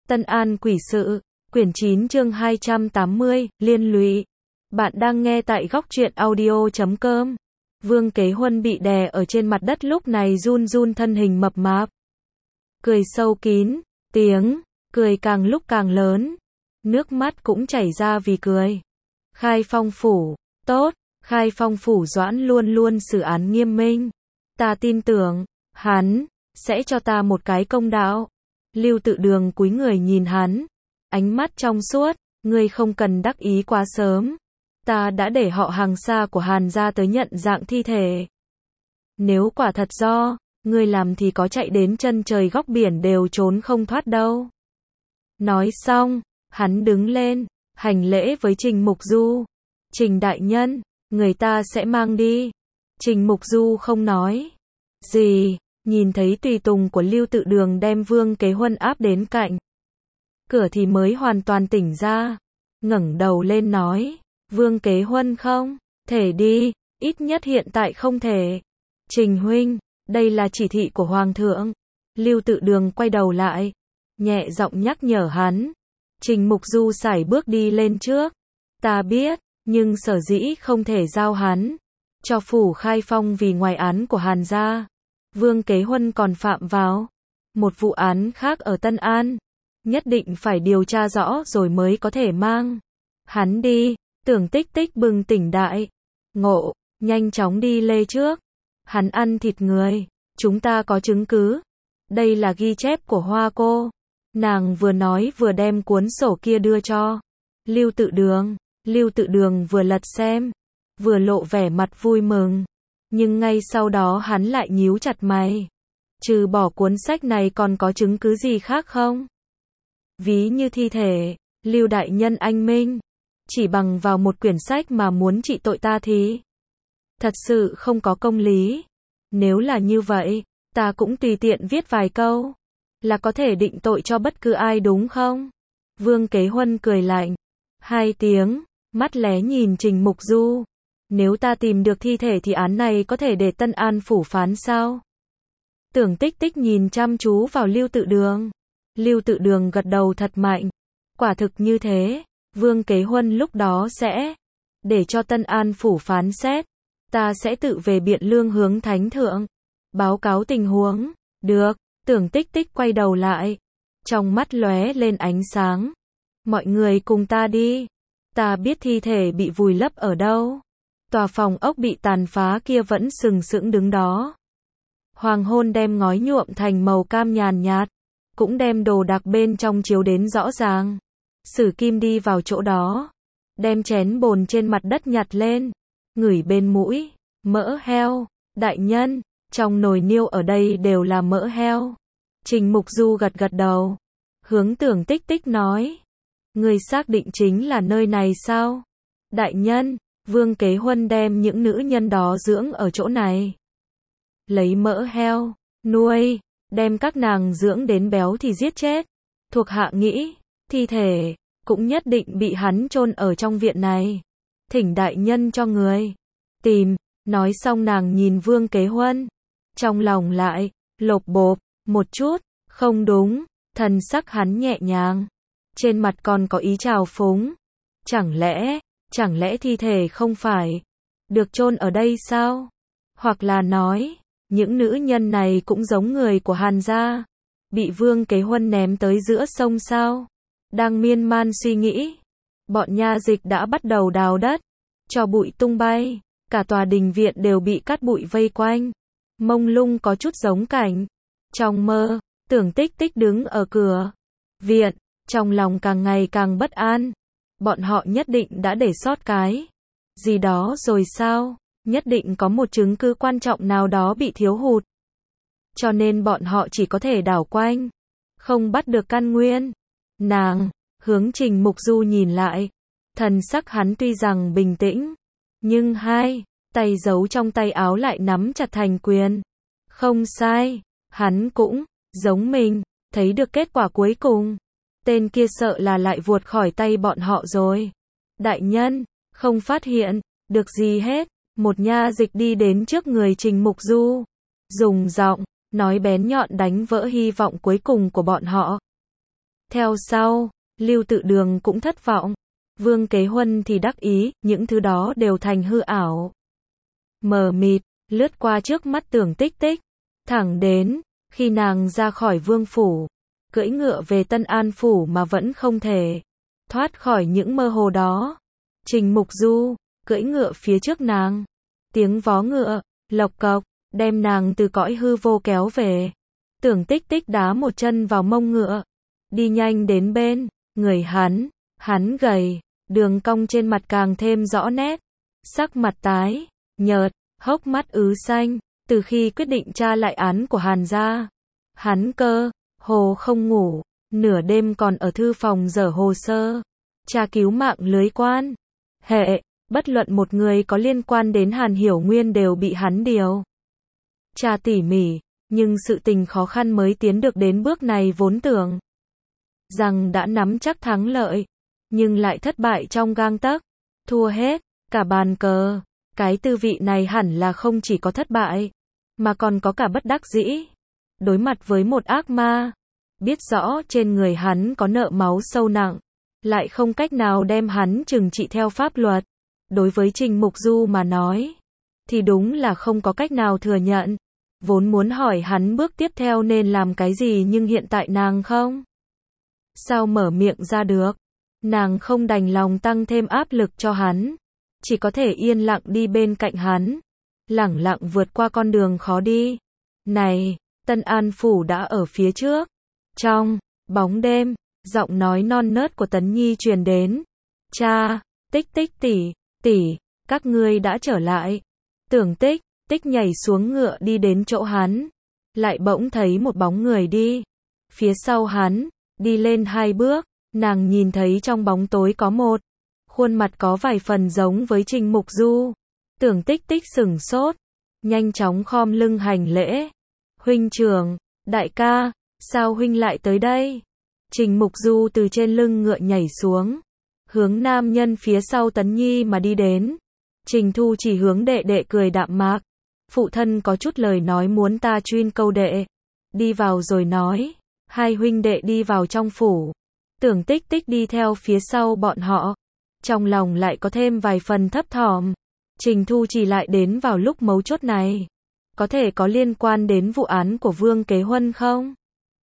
Tân An quỷ sự, quyển 9 chương 280, liên lụy. Bạn đang nghe tại góc truyện audio.com. Vương Kế Huân bị đè ở trên mặt đất lúc này run run thân hình mập mạp. Cười sâu kín, tiếng cười càng lúc càng lớn. Nước mắt cũng chảy ra vì cười. Khai Phong phủ, tốt, Khai Phong phủ Doãn luôn luôn xử án nghiêm minh. Ta tin tưởng, hắn sẽ cho ta một cái công đạo. Lưu Tự Đường cúi người nhìn hắn, ánh mắt trong suốt, ngươi không cần đắc ý quá sớm. Ta đã để họ hàng xa của Hàn gia tới nhận dạng thi thể. Nếu quả thật do ngươi làm thì có chạy đến chân trời góc biển đều trốn không thoát đâu. Nói xong, hắn đứng lên, hành lễ với Trình Mục Du. Trình đại nhân, người ta sẽ mang đi. Trình Mục Du không nói gì, nhìn thấy tùy tùng của Lưu Tự Đường đem Vương Kế Huân áp đến cạnh cửa thì mới hoàn toàn tỉnh ra, ngẩng đầu lên nói, Vương Kế Huân không thể đi, ít nhất hiện tại không thể. Trình huynh, đây là chỉ thị của Hoàng thượng. Lưu Tự Đường quay đầu lại, nhẹ giọng nhắc nhở hắn. Trình Mục Du sải bước đi lên trước. Ta biết, nhưng sở dĩ không thể giao hắn cho phủ Khai Phong vì ngoài án của Hàn gia. Vương Kế Huân còn phạm vào một vụ án khác ở Tân An, nhất định phải điều tra rõ rồi mới có thể mang hắn đi. Tưởng Tích Tích bừng tỉnh đại ngộ, nhanh chóng đi lê trước. Hắn ăn thịt người, chúng ta có chứng cứ. Đây là ghi chép của Hoa cô. Nàng vừa nói vừa đem cuốn sổ kia đưa cho Lưu Tự Đường. Lưu Tự Đường vừa lật xem, vừa lộ vẻ mặt vui mừng. Nhưng ngay sau đó hắn lại nhíu chặt mày. Trừ bỏ cuốn sách này còn có chứng cứ gì khác không? Ví như thi thể, Lưu đại nhân anh minh. Chỉ bằng vào một quyển sách mà muốn trị tội ta thì thật sự không có công lý. Nếu là như vậy, ta cũng tùy tiện viết vài câu là có thể định tội cho bất cứ ai đúng không? Vương Kế Huân cười lạnh hai tiếng, mắt lé nhìn Trình Mục Du. Nếu ta tìm được thi thể thì án này có thể để Tân An phủ phán sao? Tưởng Tích Tích nhìn chăm chú vào Lưu Tự Đường. Lưu Tự Đường gật đầu thật mạnh. Quả thực như thế, Vương Kế Huân lúc đó sẽ để cho Tân An phủ phán xét. Ta sẽ tự về Biện Lương hướng Thánh thượng báo cáo tình huống. Được. Tưởng Tích Tích quay đầu lại, trong mắt lóe lên ánh sáng. Mọi người cùng ta đi. Ta biết thi thể bị vùi lấp ở đâu. Tòa phòng ốc bị tàn phá kia vẫn sừng sững đứng đó. Hoàng hôn đem ngói nhuộm thành màu cam nhàn nhạt, cũng đem đồ đạc bên trong chiếu đến rõ ràng. Sử Kim đi vào chỗ đó, đem chén bồn trên mặt đất nhặt lên, ngửi bên mũi, mỡ heo. Đại nhân, trong nồi niêu ở đây đều là mỡ heo. Trình Mục Du gật gật đầu, hướng Tưởng Tích Tích nói, người xác định chính là nơi này sao? Đại nhân, Vương Kế Huân đem những nữ nhân đó dưỡng ở chỗ này. Lấy mỡ heo, nuôi, đem các nàng dưỡng đến béo thì giết chết. Thuộc hạ nghĩ, thi thể cũng nhất định bị hắn chôn ở trong viện này. Thỉnh đại nhân cho người tìm. Nói xong nàng nhìn Vương Kế Huân, trong lòng lại lộp bộp một chút. Không đúng, thần sắc hắn nhẹ nhàng, trên mặt còn có ý trào phúng. Chẳng lẽ thi thể không phải được chôn ở đây sao? Hoặc là nói, những nữ nhân này cũng giống người của Hàn gia, bị Vương Kế Huân ném tới giữa sông sao? Đang miên man suy nghĩ, bọn nha dịch đã bắt đầu đào đất, cho bụi tung bay, cả tòa đình viện đều bị cát bụi vây quanh, mông lung có chút giống cảnh trong mơ. Tưởng Tích Tích đứng ở cửa viện, trong lòng càng ngày càng bất an. Bọn họ nhất định đã để sót cái gì đó rồi sao? Nhất định có một chứng cứ quan trọng nào đó bị thiếu hụt. Cho nên bọn họ chỉ có thể đảo quanh, không bắt được căn nguyên. Nàng hướng Trình Mục Du nhìn lại, thần sắc hắn tuy rằng bình tĩnh, nhưng hai tay giấu trong tay áo lại nắm chặt thành quyền. Không sai, hắn cũng giống mình, thấy được kết quả cuối cùng. Tên kia sợ là lại vuột khỏi tay bọn họ rồi. Đại nhân, không phát hiện được gì hết. Một nha dịch đi đến trước người Trình Mục Du, dùng giọng nói bén nhọn đánh vỡ hy vọng cuối cùng của bọn họ. Theo sau, Lưu Tự Đường cũng thất vọng. Vương Kế Huân thì đắc ý, những thứ đó đều thành hư ảo. Mờ mịt, lướt qua trước mắt Tưởng Tích Tích. Thẳng đến, khi nàng ra khỏi vương phủ, cưỡi ngựa về Tân An phủ mà vẫn không thể thoát khỏi những mơ hồ đó. Trình Mục Du, cưỡi ngựa phía trước nàng. Tiếng vó ngựa, lộc cộc, đem nàng từ cõi hư vô kéo về. Tưởng Tích Tích đá một chân vào mông ngựa. Đi nhanh đến bên, người hắn gầy, đường cong trên mặt càng thêm rõ nét. Sắc mặt tái, nhợt, hốc mắt ứ xanh, từ khi quyết định tra lại án của Hàn gia. Hắn cơ hồ không ngủ, nửa đêm còn ở thư phòng dở hồ sơ, tra cứu mạng lưới quan hệ, bất luận một người có liên quan đến Hàn Hiểu Nguyên đều bị hắn điều tra tỉ mỉ, nhưng sự tình khó khăn mới tiến được đến bước này, vốn tưởng rằng đã nắm chắc thắng lợi, nhưng lại thất bại trong gang tấc, thua hết cả bàn cờ. Cái tư vị này hẳn là không chỉ có thất bại, mà còn có cả bất đắc dĩ. Đối mặt với một ác ma, biết rõ trên người hắn có nợ máu sâu nặng, lại không cách nào đem hắn trừng trị theo pháp luật. Đối với Trình Mục Du mà nói, thì đúng là không có cách nào thừa nhận. Vốn muốn hỏi hắn bước tiếp theo nên làm cái gì, nhưng hiện tại nàng không sao mở miệng ra được. Nàng không đành lòng tăng thêm áp lực cho hắn, chỉ có thể yên lặng đi bên cạnh hắn, lẳng lặng vượt qua con đường khó đi. Này, Tân An phủ đã ở phía trước. Trong bóng đêm, giọng nói non nớt của Tấn Nhi truyền đến. Cha, Tích Tích tỷ, các ngươi đã trở lại. Tưởng Tích Tích nhảy xuống ngựa đi đến chỗ hắn, lại bỗng thấy một bóng người đi phía sau hắn, đi lên 2 bước, nàng nhìn thấy trong bóng tối có một khuôn mặt có vài phần giống với Trình Mục Du. Tưởng Tích Tích sửng sốt, nhanh chóng khom lưng hành lễ. Huynh trưởng, đại ca, sao huynh lại tới đây? Trình Mục Du từ trên lưng ngựa nhảy xuống, hướng nam nhân phía sau Tấn Nhi mà đi đến. Trình Thu chỉ hướng đệ đệ cười đạm mạc. Phụ thân có chút lời nói muốn ta chuyên câu đệ. Đi vào rồi nói. Hai huynh đệ đi vào trong phủ. Tưởng Tích Tích đi theo phía sau bọn họ. Trong lòng lại có thêm vài phần thấp thỏm. Trình Thu chỉ lại đến vào lúc mấu chốt này. Có thể có liên quan đến vụ án của Vương Kế Huân không?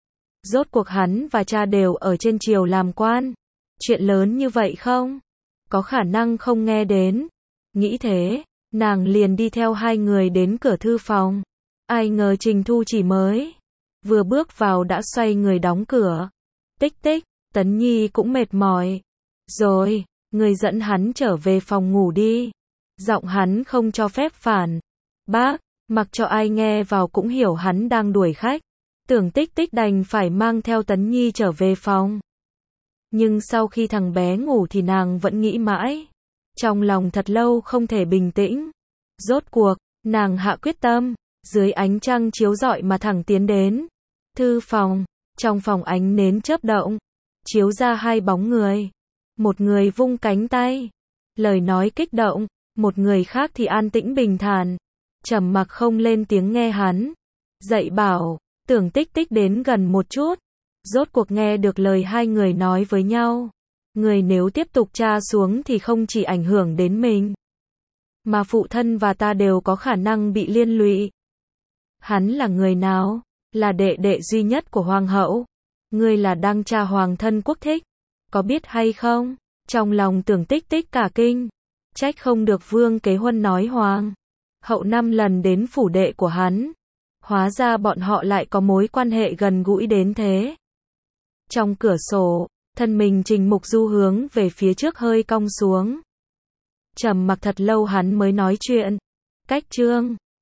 Rốt cuộc hắn và cha đều ở trên triều làm quan. Chuyện lớn như vậy không? Có khả năng không nghe đến. Nghĩ thế, nàng liền đi theo hai người đến cửa thư phòng. Ai ngờ Trình Thu chỉ mới vừa bước vào đã xoay người đóng cửa. Tích Tích, Tấn Nhi cũng mệt mỏi. Rồi, người dẫn hắn trở về phòng ngủ đi. Giọng hắn không cho phép phản bác, mặc cho ai nghe vào cũng hiểu hắn đang đuổi khách. Tưởng Tích Tích đành phải mang theo Tấn Nhi trở về phòng. Nhưng sau khi thằng bé ngủ thì nàng vẫn nghĩ mãi. Trong lòng thật lâu không thể bình tĩnh. Rốt cuộc, nàng hạ quyết tâm, dưới ánh trăng chiếu rọi mà thẳng tiến đến thư phòng. Trong phòng ánh nến chớp động, chiếu ra hai bóng người. Một người vung cánh tay, lời nói kích động, một người khác thì an tĩnh bình thản, trầm mặc không lên tiếng nghe hắn dạy bảo. Tưởng Tích Tích đến gần một chút, rốt cuộc nghe được lời hai người nói với nhau. Người nếu tiếp tục tra xuống thì không chỉ ảnh hưởng đến mình, mà phụ thân và ta đều có khả năng bị liên lụy. Hắn là người nào? Là đệ đệ duy nhất của hoàng hậu. Ngươi là đăng tra hoàng thân quốc thích, có biết hay không? Trong lòng Tưởng Tích Tích cả kinh. Trách không được Vương Kế Huân nói hoàng hậu 5 lần đến phủ đệ của hắn. Hóa ra bọn họ lại có mối quan hệ gần gũi đến thế. Trong cửa sổ, thân mình Trình Mục Du hướng về phía trước hơi cong xuống. Trầm mặc thật lâu hắn mới nói chuyện. Cách chương